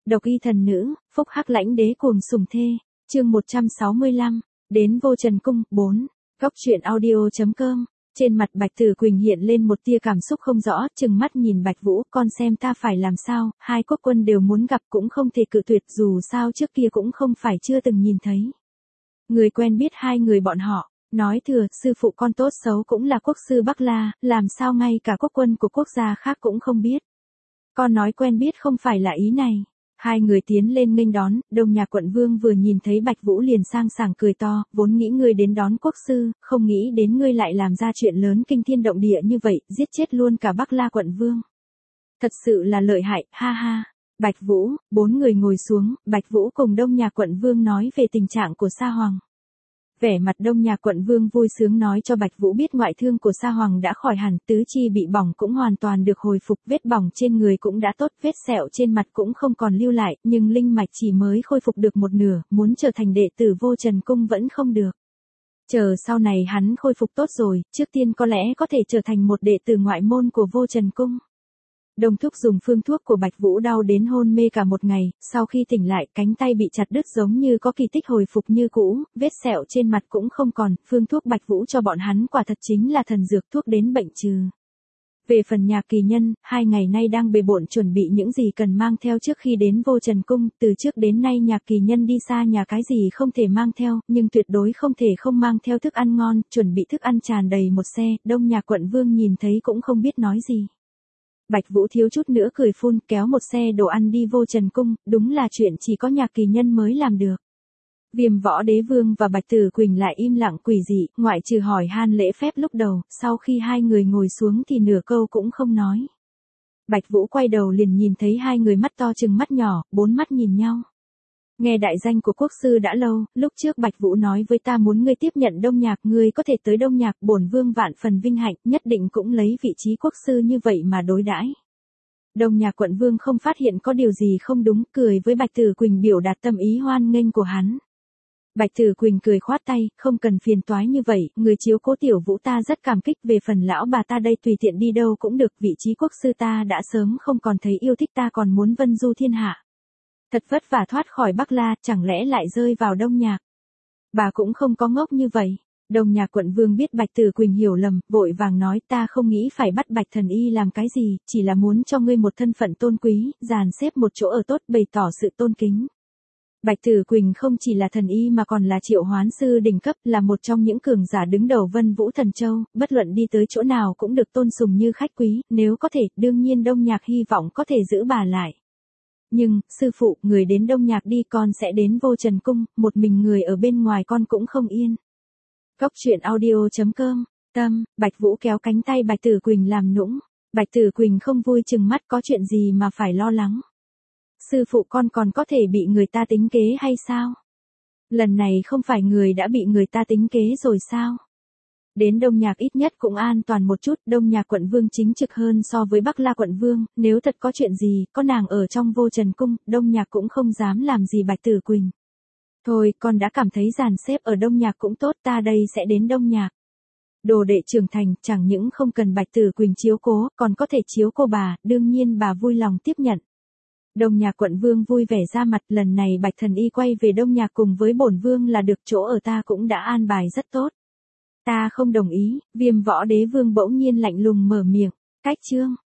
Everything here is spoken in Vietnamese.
Độc y thần nữ, phúc hắc lãnh đế cuồng sủng thê. Chương 165, đến Vô Trần cung. 4. Góc truyện audio.com. Trên mặt Bạch Tử Quỳnh hiện lên một tia cảm xúc không rõ, trừng mắt nhìn Bạch Vũ, con xem ta phải làm sao, hai quốc quân đều muốn gặp cũng không thể cự tuyệt, dù sao trước kia cũng không phải chưa từng nhìn thấy. Người quen biết hai người bọn họ, nói thừa, sư phụ con tốt xấu cũng là quốc sư Bắc La, làm sao ngay cả quốc quân của quốc gia khác cũng không biết. Con nói quen biết không phải là ý này. Hai người tiến lên nghênh đón, Đông Nhạc quận vương vừa nhìn thấy Bạch Vũ liền sang sảng cười to, vốn nghĩ ngươi đến đón quốc sư, không nghĩ đến ngươi lại làm ra chuyện lớn kinh thiên động địa như vậy, giết chết luôn cả Bắc La quận vương. Thật sự là lợi hại, ha ha. Bạch Vũ, bốn người ngồi xuống, Bạch Vũ cùng Đông Nhạc quận vương nói về tình trạng của Sa Hoàng. Vẻ mặt Đông Nhạc quận vương vui sướng nói cho Bạch Vũ biết ngoại thương của Sa Hoàng đã khỏi hẳn, tứ chi bị bỏng cũng hoàn toàn được hồi phục, vết bỏng trên người cũng đã tốt, vết sẹo trên mặt cũng không còn lưu lại, nhưng linh mạch chỉ mới khôi phục được một nửa, muốn trở thành đệ tử Vô Trần cung vẫn không được. Chờ sau này hắn khôi phục tốt rồi, trước tiên có lẽ có thể trở thành một đệ tử ngoại môn của Vô Trần cung. Đông thúc dùng phương thuốc của Bạch Vũ đau đến hôn mê cả một ngày, sau khi tỉnh lại cánh tay bị chặt đứt giống như có kỳ tích hồi phục như cũ, vết sẹo trên mặt cũng không còn, phương thuốc Bạch Vũ cho bọn hắn quả thật chính là thần dược thuốc đến bệnh trừ. Về phần Nhạc Kỳ Nhân, 2 ngày nay đang bề bộn chuẩn bị những gì cần mang theo trước khi đến Vô Trần cung, từ trước đến nay Nhạc Kỳ Nhân đi xa nhà cái gì không thể mang theo, nhưng tuyệt đối không thể không mang theo thức ăn ngon, chuẩn bị thức ăn tràn đầy một xe, Đông Nhạc quận vương nhìn thấy cũng không biết nói gì. Bạch Vũ thiếu chút nữa cười phun, kéo một xe đồ ăn đi Vô Trần cung, đúng là chuyện chỉ có Nhạc Kỳ Nhân mới làm được. Viêm Võ Đế Vương và Bạch Tử Quỳnh lại im lặng quỷ dị, ngoại trừ hỏi han lễ phép lúc đầu, sau khi hai người ngồi xuống thì nửa câu cũng không nói. Bạch Vũ quay đầu liền nhìn thấy hai người mắt to chừng mắt nhỏ, bốn mắt nhìn nhau. Nghe đại danh của quốc sư đã lâu, lúc trước Bạch Vũ nói với ta muốn ngươi tiếp nhận Đông Nhạc, ngươi có thể tới Đông Nhạc, bổn vương vạn phần vinh hạnh, nhất định cũng lấy vị trí quốc sư như vậy mà đối đãi. Đông Nhạc quận vương không phát hiện có điều gì không đúng, cười với Bạch Tử Quỳnh biểu đạt tâm ý hoan nghênh của hắn. Bạch Tử Quỳnh cười khoát tay, không cần phiền toái như vậy, người chiếu cố tiểu Vũ ta rất cảm kích, về phần lão bà ta đây tùy tiện đi đâu cũng được, vị trí quốc sư ta đã sớm không còn thấy yêu thích, ta còn muốn vân du thiên hạ. Thật vất vả thoát khỏi Bắc La, chẳng lẽ lại rơi vào Đông Nhạc. Bà cũng không có ngốc như vậy. Đông Nhạc quận vương biết Bạch Tử Quỳnh hiểu lầm, vội vàng nói ta không nghĩ phải bắt Bạch thần y làm cái gì, chỉ là muốn cho ngươi một thân phận tôn quý, dàn xếp một chỗ ở tốt, bày tỏ sự tôn kính. Bạch Tử Quỳnh không chỉ là thần y mà còn là triệu hoán sư đỉnh cấp, là một trong những cường giả đứng đầu Vân Vũ Thần Châu, bất luận đi tới chỗ nào cũng được tôn sùng như khách quý, nếu có thể, đương nhiên Đông Nhạc hy vọng có thể giữ bà lại. Nhưng, sư phụ, người đến Đông Nhạc đi, con sẽ đến Vô Trần cung, một mình người ở bên ngoài con cũng không yên. Góc truyện audio.com. Tâm, Bạch Vũ kéo cánh tay Bạch Tử Quỳnh làm nũng. Bạch Tử Quỳnh không vui chừng mắt, có chuyện gì mà phải lo lắng. Sư phụ con còn có thể bị người ta tính kế hay sao? Lần này không phải người đã bị người ta tính kế rồi sao? Đến Đông Nhạc ít nhất cũng an toàn một chút, Đông Nhạc quận vương chính trực hơn so với Bắc La quận vương, nếu thật có chuyện gì, có nàng ở trong Vô Trần cung, Đông Nhạc cũng không dám làm gì Bạch Tử Quỳnh. Thôi, con đã cảm thấy dàn xếp ở Đông Nhạc cũng tốt, ta đây sẽ đến Đông Nhạc. Đồ đệ trưởng thành, chẳng những không cần Bạch Tử Quỳnh chiếu cố, còn có thể chiếu cô bà, đương nhiên bà vui lòng tiếp nhận. Đông Nhạc quận vương vui vẻ ra mặt, lần này Bạch thần y quay về Đông Nhạc cùng với bổn vương là được, chỗ ở ta cũng đã an bài rất tốt. Ta không đồng ý, Viêm Võ Đế Vương bỗng nhiên lạnh lùng mở miệng, cách chương.